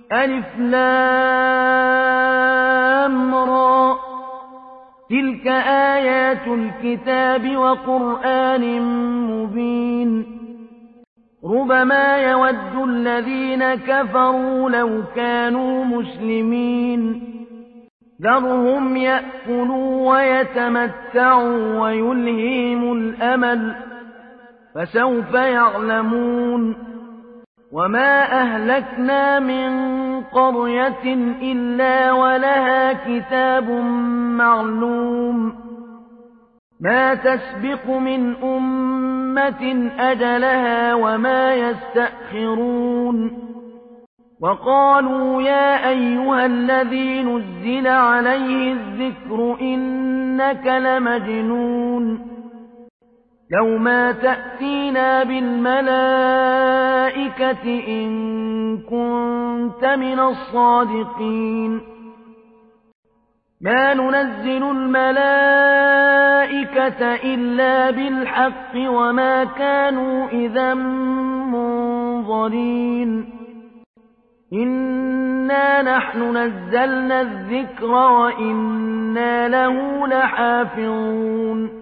ألف لام را تلك آيات الكتاب وقرآن مبين ربما يود الذين كفروا لو كانوا مسلمين ذرهم يأكلوا ويتمتعوا ويلهيهم الأمل فسوف يعلمون وما أهلكنا من قرية إلا ولها كتاب معلوم ما تسبق من أمة أجلها وما يستأخرون وقالوا يا أيها الذي نزل عليه الذكر إنك لمجنون لو ما تأتينا بالملائكة إن كنت من الصادقين ما ننزل الملائكة إلا بالحق وما كانوا إذا منظرين إنا نحن نزلنا الذكر وإنا له لحافظون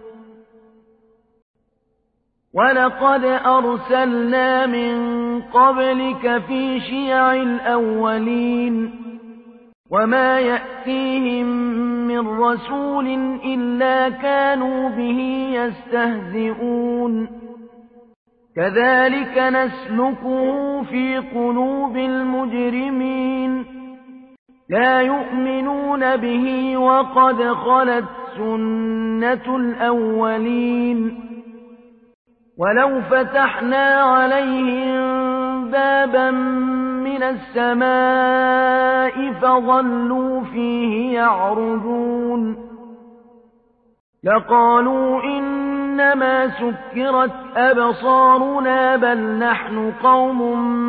ولقد أرسلنا من قبلك في شيع الأولين وما يأتيهم من رسول إلا كانوا به يستهزئون كذلك نسلكه في قلوب المجرمين لا يؤمنون به وقد خلت سنة الأولين ولو فتحنا عليهم بابا من السماء فظلوا فيه يعرجون لقالوا إنما سكرت أبصارنا بل نحن قوم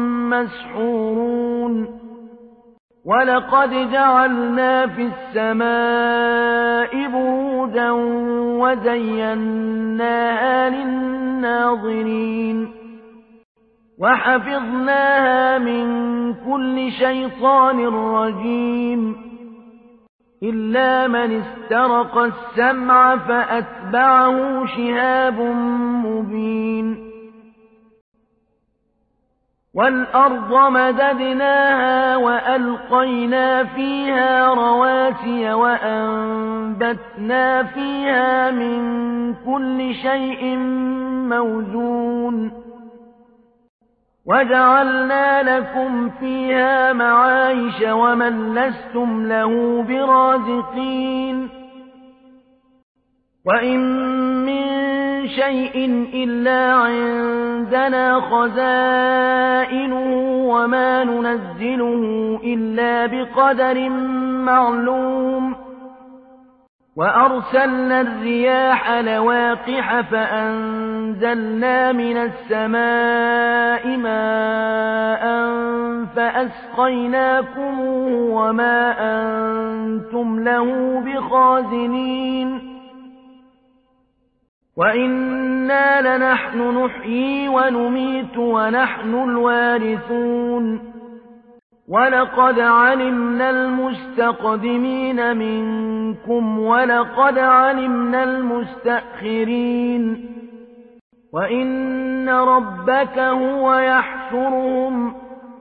مسحورون ولقد جعلنا في السماء بروجا وزيناها للناظرين وحفظناها من كل شيطان رجيم إلا من استرق السمع فأتبعه شهاب مبين والأرض مددناها وألقينا فيها رواسي وأنبتنا فيها من كل شيء موزون وجعلنا لكم فيها معايش ومن لستم له برازقين وإن من شيء إلا عندنا خزائنه وما ننزله إلا بقدر معلوم وأرسلنا الرياح لواقح فأنزلنا من السماء ماء فأسقيناكموه وما أنتم له بخازنين وإنا لنحن نحيي ونميت ونحن الوارثون ولقد علمنا المستقدمين منكم ولقد علمنا المستأخرين وإن ربك هو يحشرهم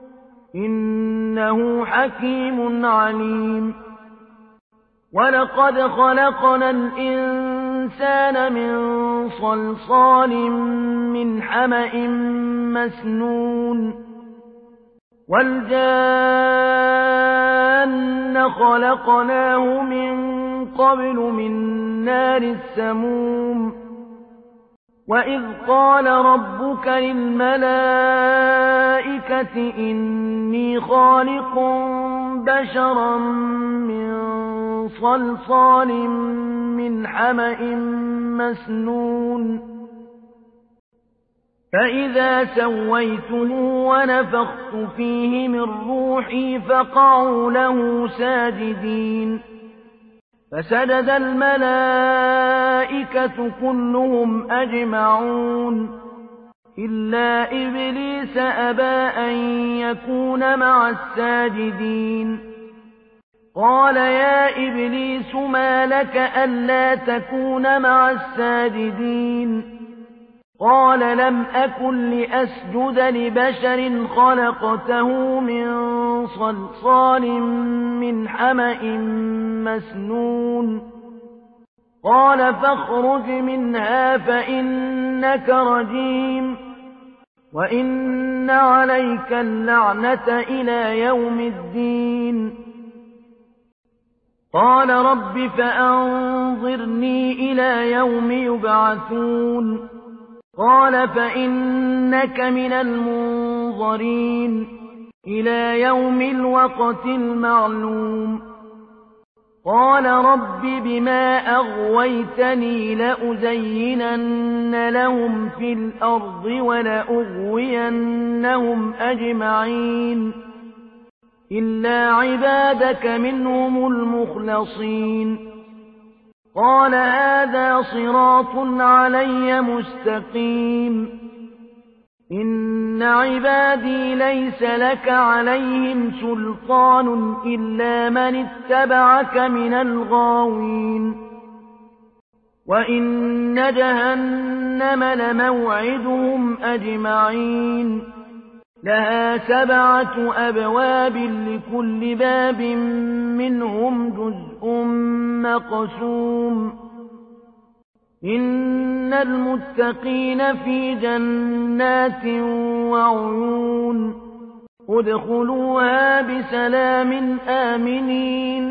إنه حكيم عليم ولقد خلقنا الإنسان من صلصال من حمأ مسنون والجان خلقناه من قبل من نار السموم وإذ قال ربك للملائكة إني خالق بشرا من صلصال من حمأ مسنون فإذا سويته ونفخت فيه من روحي فقعوا له ساجدين فسجد الملائكة كلهم أجمعون إلا إبليس أبى أن يكون مع الساجدين قال يا إبليس ما لك ألا تكون مع الساجدين قال لم أكن لأسجد لبشر خلقته من صلصال من حمأ مسنون قال فاخرج منها فإنك رجيم وإن عليك اللعنة إلى يوم الدين قال رب فأنظرني إلى يوم يبعثون قال فإنك من المنظرين إلى يوم الوقت المعلوم قال رب بما أغويتني لأزينن لهم في الأرض ولأغوينهم أجمعين إلا عبادك منهم المخلصين قال هذا صراط علي مستقيم إن عبادي ليس لك عليهم سلطان إلا من اتبعك من الغاوين وإن جهنم لموعدهم أجمعين لها 7 أبواب لكل باب منهم جزء مقسوم إن المتقين في جنات وعيون ادخلوها بسلام آمنين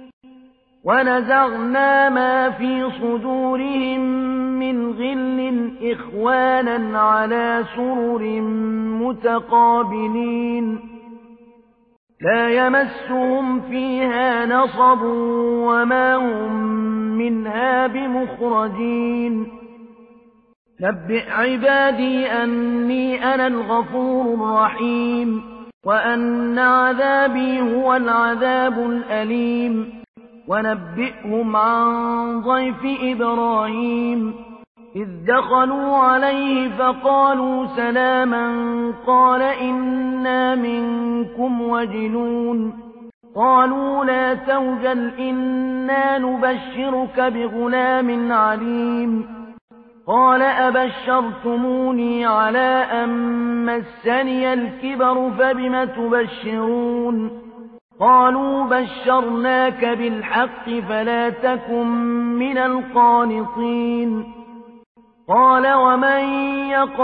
ونزعنا ما في صدورهم من غل إخوانا على سرر متقابلين لا يمسهم فيها نصب وما هم منها بمخرجين نبئ عبادي أني أنا الغفور الرحيم وأن عذابي هو العذاب الأليم ونبئهم عن ضيف إبراهيم إذ دخلوا عليه فقالوا سلاما قال إنا منكم وجلون قالوا لا توجل إنا نبشرك بغلام عليم قال أبشرتموني على أن مسني الكبر فبم تبشرون قالوا بشرناك بالحق فلا تكن من القانطين قال ومن يقل